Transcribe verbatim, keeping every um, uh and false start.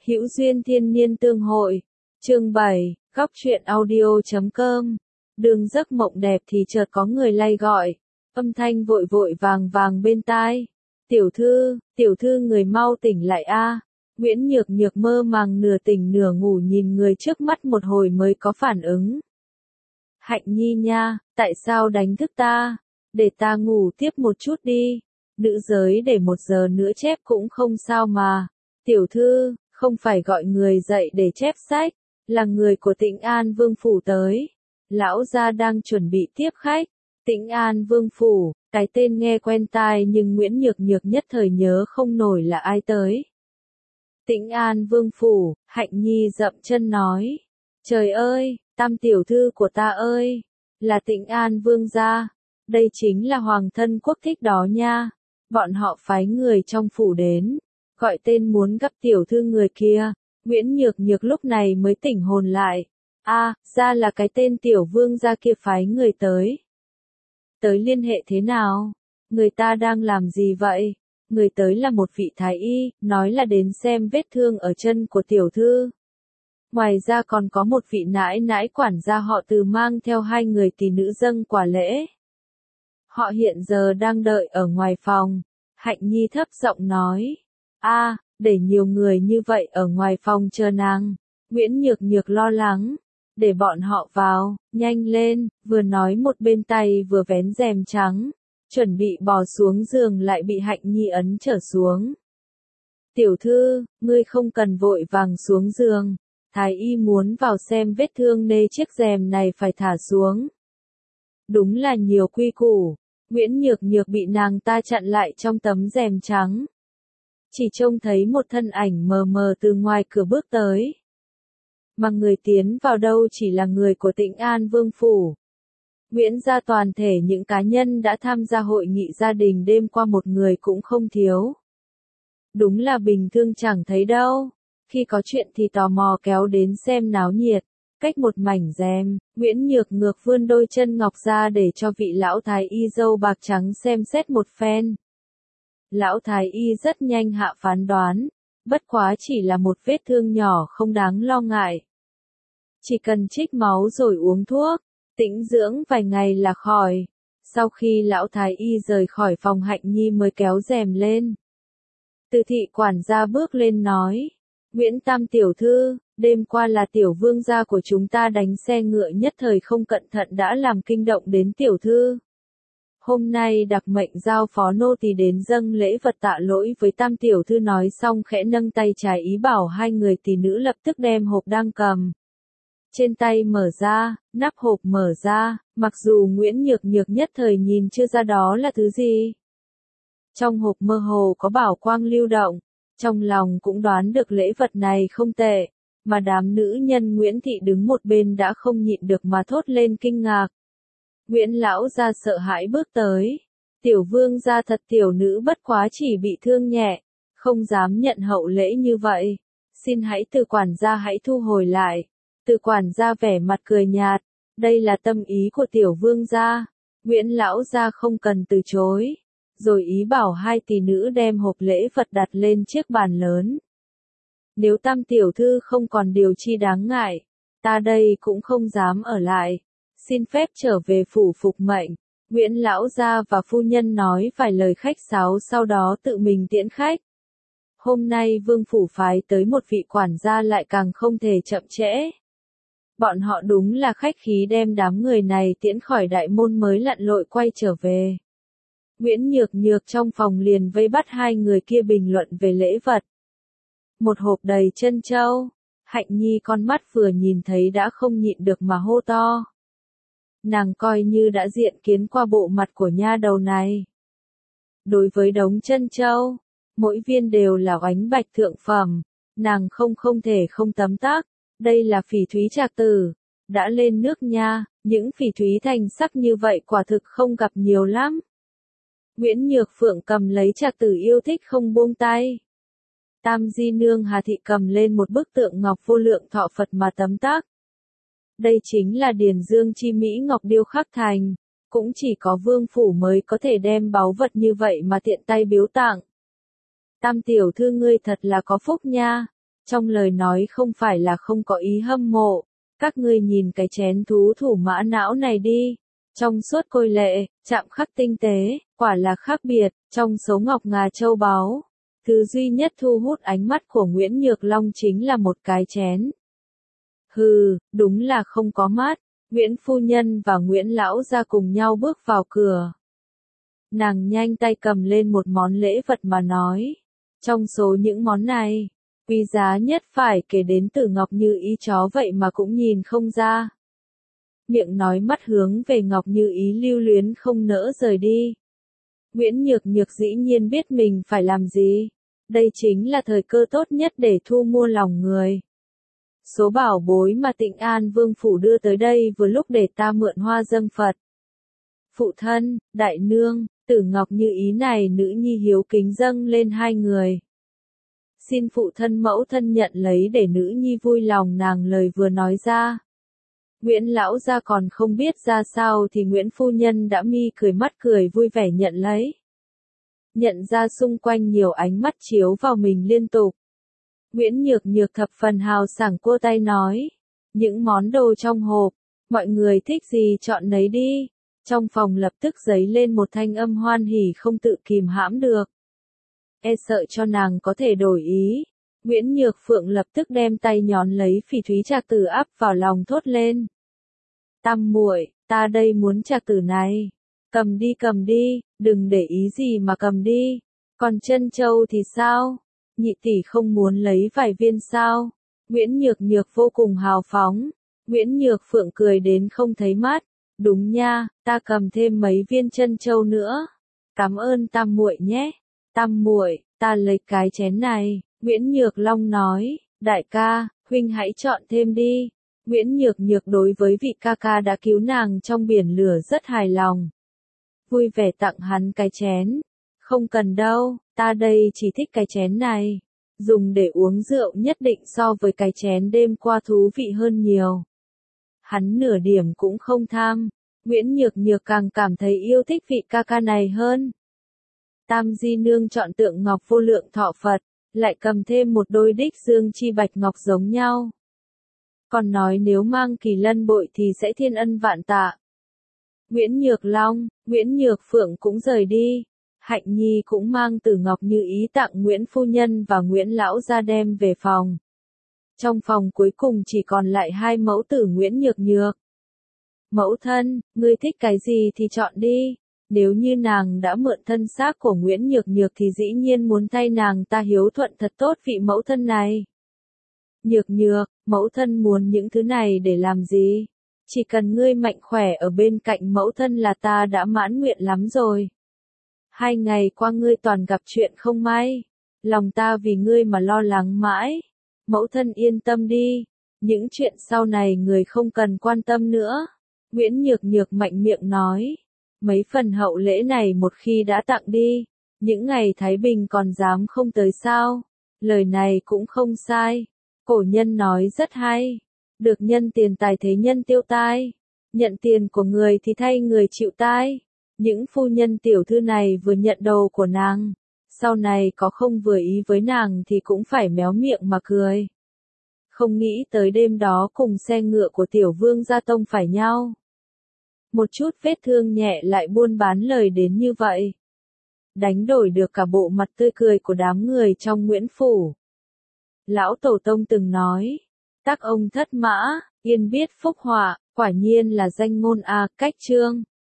Hữu duyên thiên niên tương hội. Chương bảy, góc truyện audio chấm com. Đường giấc mộng đẹp thì chợt có người lay gọi. Âm thanh vội vội vàng vàng bên tai. Tiểu thư, tiểu thư người mau tỉnh lại a. Nguyễn Nhược Nhược mơ màng nửa tỉnh nửa ngủ nhìn người trước mắt một hồi mới có phản ứng. Hạnh Nhi nha, tại sao đánh thức ta? Để ta ngủ tiếp một chút đi. Nữ giới để một giờ nữa chép cũng không sao mà. Tiểu thư, không phải gọi người dậy để chép sách, là người của Tĩnh An Vương Phủ tới. Lão gia đang chuẩn bị tiếp khách. Tĩnh An Vương Phủ, cái tên nghe quen tai nhưng Nguyễn Nhược Nhược nhất thời nhớ không nổi là ai tới. Tĩnh An Vương Phủ, Hạnh Nhi dậm chân nói. Trời ơi, tam tiểu thư của ta ơi, là Tĩnh An Vương gia. Đây chính là hoàng thân quốc thích đó nha. Bọn họ phái người trong phủ đến, gọi tên muốn gặp tiểu thư người kia. Nguyễn Nhược Nhược lúc này mới tỉnh hồn lại. A, à, ra là cái tên tiểu vương gia kia phái người tới. Tới liên hệ thế nào? Người ta đang làm gì vậy? Người tới là một vị thái y, nói là đến xem vết thương ở chân của tiểu thư. Ngoài ra còn có một vị nãi nãi quản gia họ Từ mang theo hai người tỷ nữ dâng quả lễ. Họ hiện giờ đang đợi ở ngoài phòng. Hạnh Nhi thấp giọng nói. A, à, để nhiều người như vậy ở ngoài phòng chờ nàng. Nguyễn Nhược Nhược lo lắng. Để bọn họ vào, nhanh lên, vừa nói một bên tay vừa vén rèm trắng. Chuẩn bị bò xuống giường lại bị Hạnh Nhi ấn trở xuống. Tiểu thư, ngươi không cần vội vàng xuống giường. Thái y muốn vào xem vết thương nên chiếc rèm này phải thả xuống. Đúng là nhiều quy củ. Nguyễn Nhược Nhược bị nàng ta chặn lại trong tấm rèm trắng. Chỉ trông thấy một thân ảnh mờ mờ từ ngoài cửa bước tới. Mà người tiến vào đâu chỉ là người của Tĩnh An Vương Phủ. Nguyễn gia toàn thể những cá nhân đã tham gia hội nghị gia đình đêm qua một người cũng không thiếu. Đúng là bình thường chẳng thấy đâu. Khi có chuyện thì tò mò kéo đến xem náo nhiệt. Cách một mảnh rèm, Nguyễn Nhược Nhược vươn đôi chân ngọc ra để cho vị lão thái y dâu bạc trắng xem xét một phen. Lão thái y rất nhanh hạ phán đoán, bất quá chỉ là một vết thương nhỏ không đáng lo ngại. Chỉ cần trích máu rồi uống thuốc, tĩnh dưỡng vài ngày là khỏi. Sau khi lão thái y rời khỏi phòng, Hạnh Nhi mới kéo rèm lên. Từ thị quản gia bước lên nói, Nguyễn Tam tiểu thư, đêm qua là tiểu vương gia của chúng ta đánh xe ngựa nhất thời không cẩn thận đã làm kinh động đến tiểu thư. Hôm nay đặc mệnh giao phó nô tỳ đến dâng lễ vật tạ lỗi với tam tiểu thư, nói xong khẽ nâng tay trái ý bảo hai người tỷ nữ lập tức đem hộp đang cầm trên tay mở ra. Nắp hộp mở ra, mặc dù Nguyễn Nhược Nhược nhất thời nhìn chưa ra đó là thứ gì. Trong hộp mơ hồ có bảo quang lưu động, trong lòng cũng đoán được lễ vật này không tệ, mà đám nữ nhân Nguyễn thị đứng một bên đã không nhịn được mà thốt lên kinh ngạc. Nguyễn lão gia sợ hãi bước tới. Tiểu vương gia thật tiểu nữ bất quá chỉ bị thương nhẹ, không dám nhận hậu lễ như vậy. Xin hãy Từ quản gia hãy thu hồi lại. Từ quản gia vẻ mặt cười nhạt. Đây là tâm ý của tiểu vương gia. Nguyễn lão gia không cần từ chối. Rồi ý bảo hai tỷ nữ đem hộp lễ vật đặt lên chiếc bàn lớn. Nếu tam tiểu thư không còn điều chi đáng ngại, ta đây cũng không dám ở lại. Xin phép trở về phủ phục mệnh. Nguyễn lão gia và phu nhân nói vài lời khách sáo sau đó tự mình tiễn khách. Hôm nay vương phủ phái tới một vị quản gia lại càng không thể chậm trễ. Bọn họ đúng là khách khí đem đám người này tiễn khỏi đại môn mới lặn lội quay trở về. Nguyễn Nhược Nhược trong phòng liền vây bắt hai người kia bình luận về lễ vật. Một hộp đầy trân châu. Hạnh Nhi con mắt vừa nhìn thấy đã không nhịn được mà hô to. Nàng coi như đã diện kiến qua bộ mặt của nha đầu này. Đối với đống trân châu, mỗi viên đều là oánh bạch thượng phẩm, nàng không không thể không tấm tắc. Đây là phỉ thúy trạc tử, đã lên nước nha, những phỉ thúy thành sắc như vậy quả thực không gặp nhiều lắm. Nguyễn Nhược Phượng cầm lấy trạc tử yêu thích không buông tay. Tam di nương Hà Thị cầm lên một bức tượng ngọc vô lượng thọ Phật mà tấm tắc. Đây chính là Điền Dương chi mỹ ngọc điêu khắc thành, cũng chỉ có vương phủ mới có thể đem báu vật như vậy mà tiện tay biếu tặng. Tam tiểu thư ngươi thật là có phúc nha, trong lời nói không phải là không có ý hâm mộ. Các ngươi nhìn cái chén thú thủ mã não này đi. Trong suốt côi lệ, chạm khắc tinh tế, quả là khác biệt, trong số ngọc ngà châu báu. Thứ duy nhất thu hút ánh mắt của Nguyễn Nhược Long chính là một cái chén. Hừ, đúng là không có mắt. Nguyễn phu nhân và Nguyễn lão gia cùng nhau bước vào cửa. Nàng nhanh tay cầm lên một món lễ vật mà nói. Trong số những món này, quý giá nhất phải kể đến từ Ngọc Như Ý chó vậy mà cũng nhìn không ra. Miệng nói mắt hướng về Ngọc Như Ý lưu luyến không nỡ rời đi. Nguyễn Nhược Nhược dĩ nhiên biết mình phải làm gì. Đây chính là thời cơ tốt nhất để thu mua lòng người. Số bảo bối mà Tịnh An Vương Phủ đưa tới đây vừa lúc để ta mượn hoa dâng Phật. Phụ thân, đại nương, Tử Ngọc Như Ý này nữ nhi hiếu kính dâng lên hai người. Xin phụ thân mẫu thân nhận lấy để nữ nhi vui lòng, nàng lời vừa nói ra. Nguyễn lão gia còn không biết ra sao thì Nguyễn phu nhân đã mi cười mắt cười vui vẻ nhận lấy. Nhận ra xung quanh nhiều ánh mắt chiếu vào mình liên tục. Nguyễn Nhược Nhược thập phần hào sảng cô tay nói. Những món đồ trong hộp, mọi người thích gì chọn lấy đi. Trong phòng lập tức dấy lên một thanh âm hoan hỉ không tự kìm hãm được. E sợ cho nàng có thể đổi ý. Nguyễn Nhược Phượng lập tức đem tay nhón lấy Phỉ Thúy trạc tử áp vào lòng thốt lên. Tam muội, ta đây muốn trạc tử này. Cầm đi cầm đi, đừng để ý gì mà cầm đi. Còn chân châu thì sao? Nhị tỷ không muốn lấy vài viên sao? Nguyễn Nhược Nhược vô cùng hào phóng. Nguyễn Nhược Phượng cười đến không thấy mắt. Đúng nha, ta cầm thêm mấy viên chân châu nữa. Cảm ơn tam muội nhé. Tam muội, ta lấy cái chén này. Nguyễn Nhược Long nói, đại ca, huynh hãy chọn thêm đi. Nguyễn Nhược Nhược đối với vị ca ca đã cứu nàng trong biển lửa rất hài lòng. Vui vẻ tặng hắn cái chén. Không cần đâu, ta đây chỉ thích cái chén này. Dùng để uống rượu nhất định so với cái chén đêm qua thú vị hơn nhiều. Hắn nửa điểm cũng không tham. Nguyễn Nhược Nhược càng cảm thấy yêu thích vị ca ca này hơn. Tam Di Nương chọn tượng ngọc vô lượng thọ Phật, lại cầm thêm một đôi đích dương chi bạch ngọc giống nhau. Còn nói nếu mang kỳ lân bội thì sẽ thiên ân vạn tạ. Nguyễn Nhược Long, Nguyễn Nhược Phượng cũng rời đi. Hạnh Nhi cũng mang Tử Ngọc Như Ý tặng Nguyễn Phu Nhân và Nguyễn Lão ra đem về phòng. Trong phòng cuối cùng chỉ còn lại hai mẫu tử Nguyễn Nhược Nhược. Mẫu thân, ngươi thích cái gì thì chọn đi. Nếu như nàng đã mượn thân xác của Nguyễn Nhược Nhược thì dĩ nhiên muốn thay nàng ta hiếu thuận thật tốt vị mẫu thân này. Nhược Nhược, mẫu thân muốn những thứ này để làm gì? Chỉ cần ngươi mạnh khỏe ở bên cạnh mẫu thân là ta đã mãn nguyện lắm rồi. Hai ngày qua ngươi toàn gặp chuyện không may. Lòng ta vì ngươi mà lo lắng mãi. Mẫu thân yên tâm đi. Những chuyện sau này người không cần quan tâm nữa. Nguyễn Nhược Nhược mạnh miệng nói. Mấy phần hậu lễ này một khi đã tặng đi. Những ngày Thái Bình còn dám không tới sao. Lời này cũng không sai. Cổ nhân nói rất hay. Được nhân tiền tài thế nhân tiêu tai. Nhận tiền của người thì thay người chịu tai. Những phu nhân tiểu thư này vừa nhận đồ của nàng. Sau này có không vừa ý với nàng thì cũng phải méo miệng mà cười. Không nghĩ tới đêm đó cùng xe ngựa của tiểu vương gia tông phải nhau. Một chút vết thương nhẹ lại buôn bán lời đến như vậy. Đánh đổi được cả bộ mặt tươi cười của đám người trong Nguyễn Phủ. Lão Tổ Tông từng nói, tác ông thất mã, yên biết phúc họa, quả nhiên là danh ngôn a, cách chương.